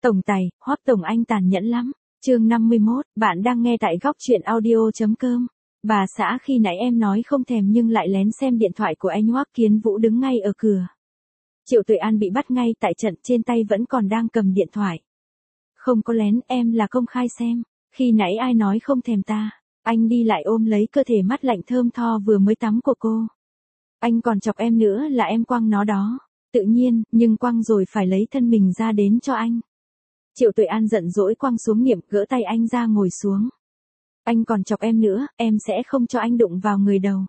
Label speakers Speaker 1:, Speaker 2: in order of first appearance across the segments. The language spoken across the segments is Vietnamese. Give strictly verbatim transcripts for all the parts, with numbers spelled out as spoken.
Speaker 1: Tổng tài, Hoắc tổng anh tàn nhẫn lắm. Chương năm mươi mốt, bạn đang nghe tại góc truyện audio.com. Bà xã khi nãy em nói không thèm nhưng lại lén xem điện thoại của anh Hoắc Kiến Vũ đứng ngay ở cửa. Triệu Tuệ An bị bắt ngay tại trận, trên tay vẫn còn đang cầm điện thoại. Không có lén, em là công khai xem. Khi nãy ai nói không thèm ta? Anh đi lại ôm lấy cơ thể mát lạnh thơm tho vừa mới tắm của cô. Anh còn chọc em nữa là em quăng nó đó. Tự nhiên, nhưng quăng rồi phải lấy thân mình ra đến cho anh. Triệu Tuệ An giận dỗi quăng xuống Niệm, gỡ tay anh ra ngồi xuống. Anh còn chọc em nữa, em sẽ không cho anh đụng vào người đâu.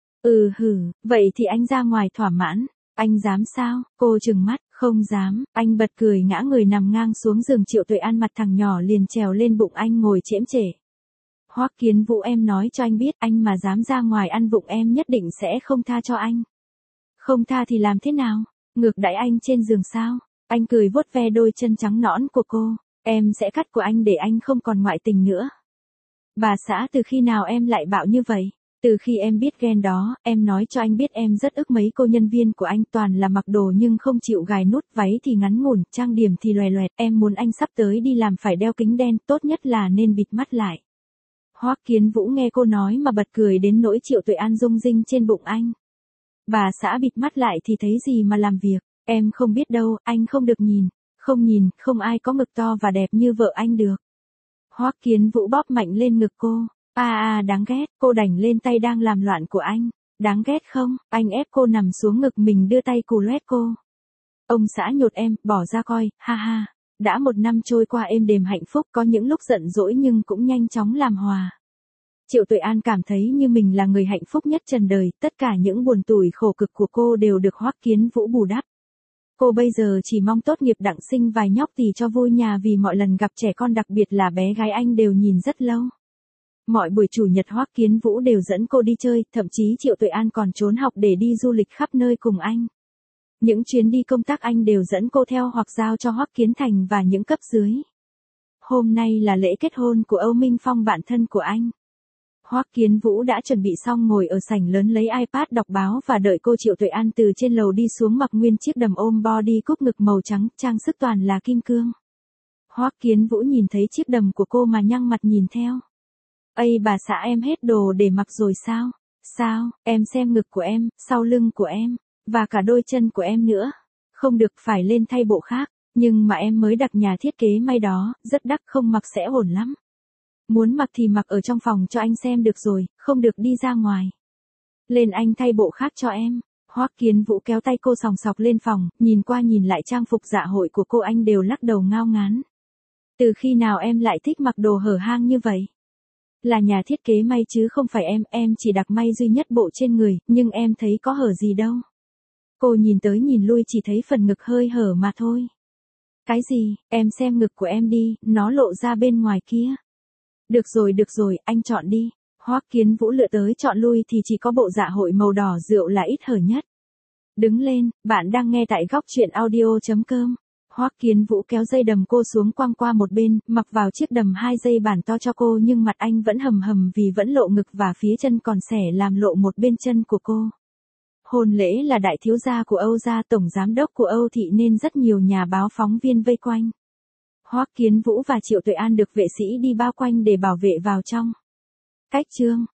Speaker 1: Ừ hử, vậy thì anh ra ngoài thỏa mãn. Anh dám sao? Cô trừng mắt, không dám. Anh bật cười ngã người nằm ngang xuống giường. Triệu Tuệ An mặt thằng nhỏ liền trèo lên bụng anh ngồi chễm chể. Hoắc Kiến Vũ, em nói cho anh biết, anh mà dám ra ngoài ăn vụng em nhất định sẽ không tha cho anh. Không tha thì làm thế nào? Ngược đãi anh trên giường sao? Anh cười vuốt ve đôi chân trắng nõn của cô. Em sẽ cắt của anh để anh không còn ngoại tình nữa. Bà xã, từ khi nào em lại bạo như vậy? Từ khi em biết ghen đó, em nói cho anh biết em rất ức mấy cô nhân viên của anh, toàn là mặc đồ nhưng không chịu gài nút, váy thì ngắn ngủn, trang điểm thì loè loẹt. Em muốn anh sắp tới đi làm phải đeo kính đen, tốt nhất là nên bịt mắt lại. Hoắc Kiến Vũ nghe cô nói mà bật cười đến nỗi Triệu Tuệ An rung rinh trên bụng anh. Bà xã bịt mắt lại thì thấy gì mà làm việc? Em không biết đâu, anh không được nhìn. Không nhìn, không ai có ngực to và đẹp như vợ anh được. Hoắc Kiến Vũ bóp mạnh lên ngực cô. À à, đáng ghét. Cô đành lên tay đang làm loạn của anh. Đáng ghét không? Anh ép cô nằm xuống ngực mình, đưa tay cù loét cô. Ông xã nhột em, bỏ ra coi, ha ha. Đã một năm trôi qua êm đềm hạnh phúc, có những lúc giận dỗi nhưng cũng nhanh chóng làm hòa. Triệu Tuệ An cảm thấy như mình là người hạnh phúc nhất trần đời, tất cả những buồn tủi khổ cực của cô đều được Hoắc Kiến Vũ bù đắp. Cô bây giờ chỉ mong tốt nghiệp đặng sinh vài nhóc tỳ cho vui nhà, vì mọi lần gặp trẻ con, đặc biệt là bé gái, anh đều nhìn rất lâu. Mọi buổi chủ nhật Hoắc Kiến Vũ đều dẫn cô đi chơi, thậm chí Triệu Tuệ An còn trốn học để đi du lịch khắp nơi cùng anh. Những chuyến đi công tác anh đều dẫn cô theo hoặc giao cho Hoắc Kiến Thành và những cấp dưới. Hôm nay là lễ kết hôn của Âu Minh Phong, bạn thân của anh. Hoắc Kiến Vũ đã chuẩn bị xong, ngồi ở sảnh lớn lấy iPad đọc báo và đợi cô. Triệu Tuệ An từ trên lầu đi xuống, mặc nguyên chiếc đầm ôm body cúp ngực màu trắng, trang sức toàn là kim cương. Hoắc Kiến Vũ nhìn thấy chiếc đầm của cô mà nhăn mặt nhìn theo. Ây bà xã, em hết đồ để mặc rồi sao? Sao, em xem ngực của em, sau lưng của em, và cả đôi chân của em nữa. Không được, phải lên thay bộ khác. Nhưng mà em mới đặt nhà thiết kế may đó, rất đắt, không mặc sẽ ổn lắm. Muốn mặc thì mặc ở trong phòng cho anh xem được rồi, không được đi ra ngoài. Lên anh thay bộ khác cho em. Hoắc Kiến Vũ kéo tay cô sòng sọc lên phòng, nhìn qua nhìn lại trang phục dạ hội của cô, anh đều lắc đầu ngao ngán. Từ khi nào em lại thích mặc đồ hở hang như vậy? Là nhà thiết kế may chứ không phải em, em chỉ đặc may duy nhất bộ trên người, nhưng em thấy có hở gì đâu. Cô nhìn tới nhìn lui chỉ thấy phần ngực hơi hở mà thôi. Cái gì, em xem ngực của em đi, nó lộ ra bên ngoài kia. Được rồi được rồi, anh chọn đi. Hoắc Kiến Vũ lựa tới chọn lui thì chỉ có bộ dạ hội màu đỏ rượu là ít hở nhất. Đứng lên, bạn đang nghe tại góc truyện audio.com. Hoắc Kiến Vũ kéo dây đầm cô xuống, quăng qua một bên, mặc vào chiếc đầm hai dây bản to cho cô, nhưng mặt anh vẫn hầm hầm vì vẫn lộ ngực và phía chân còn xẻ làm lộ một bên chân của cô. Hôn lễ là đại thiếu gia của Âu gia, tổng giám đốc của Âu thị, nên rất nhiều nhà báo phóng viên vây quanh. Hoắc Kiến Vũ và Triệu Tuệ An được vệ sĩ đi bao quanh để bảo vệ vào trong. Cách chương